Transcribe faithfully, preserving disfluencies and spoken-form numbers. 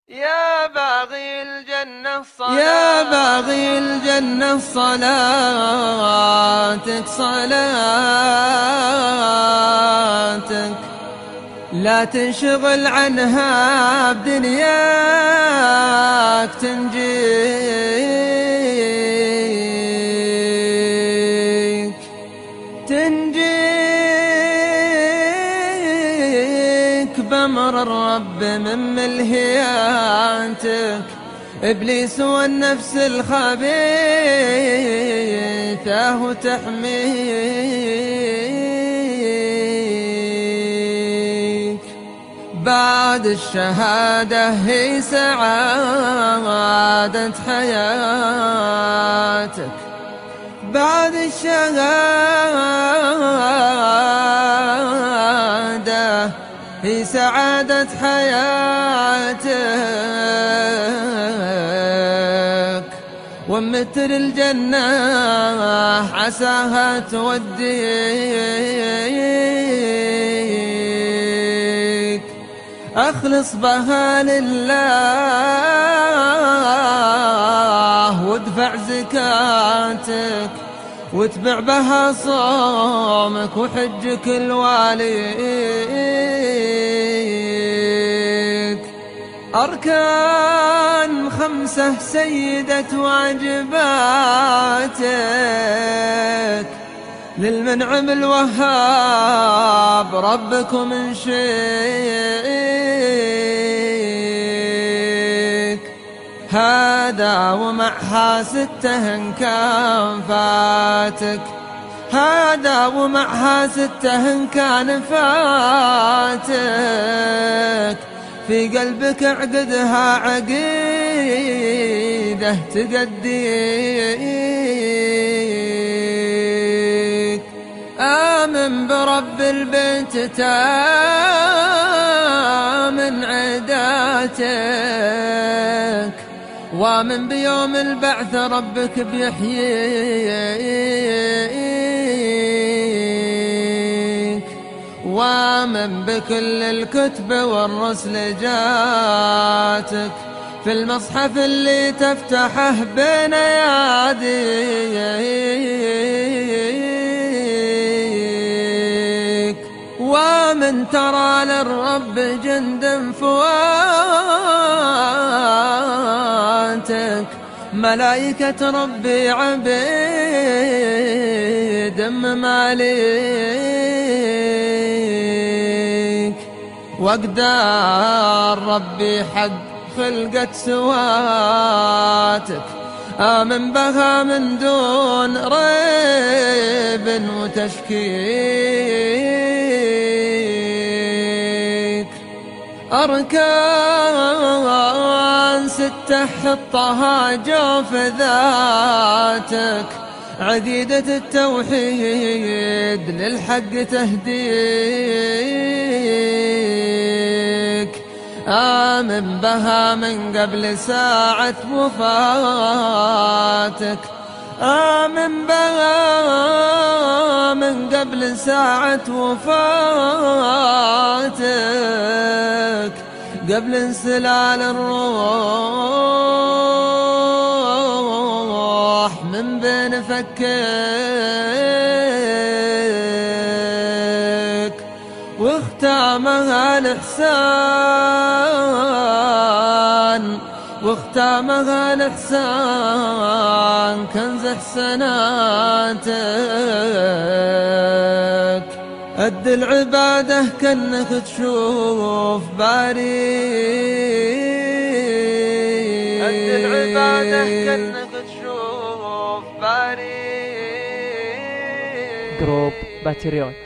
يا باغي الجنة الصلاة يا باغي الجنة صلاتك صلاتك لا تنشغل عنها بدنياك تنجيك تنجيك بأمر الرب من ملهياتك إبليس والنفس الخبيثة وتحميك بعد الشهادة هي سعادة حياتك بعد الشهادة هي سعادة حياتك ومتر الجنة عساها توديك أخلص بها لله وادفع زكاتك واتبع بها صومك وحجك الواليك أركان خمسة سيدة واجباتك للمنعم الوهاب ربكم من شيك هذا ومعها ستة إن كان فاتك هذا ومعها ستة إن كان فاتك في قلبك عقدها عقيدة تقديك آمن برب البيت تامن عداتك ومن بيوم البعث ربك بيحييك ومن بكل الكتب والرسل جاتك في المصحف اللي تفتحه بين يديك ومن ترى للرب جند فواتك ملائكة ربي عبيد مماليك وأقدار ربي حق خلقت سواتك آمن بها من دون ريب وتشكيك أركان ستة حطها جوف ذاتك عقيدة التوحيد للحق تهديك آمن بها من قبل ساعة وفاتك آمن بها من قبل ساعة وفاتك قبل انسلال الروح من بين فكيك واختامها الإحسان واختامها الإحسان كنز إحساناتك أد العبادة كأنك تشوف باري أد العبادة كأنك تشوف باري جروب باتريون.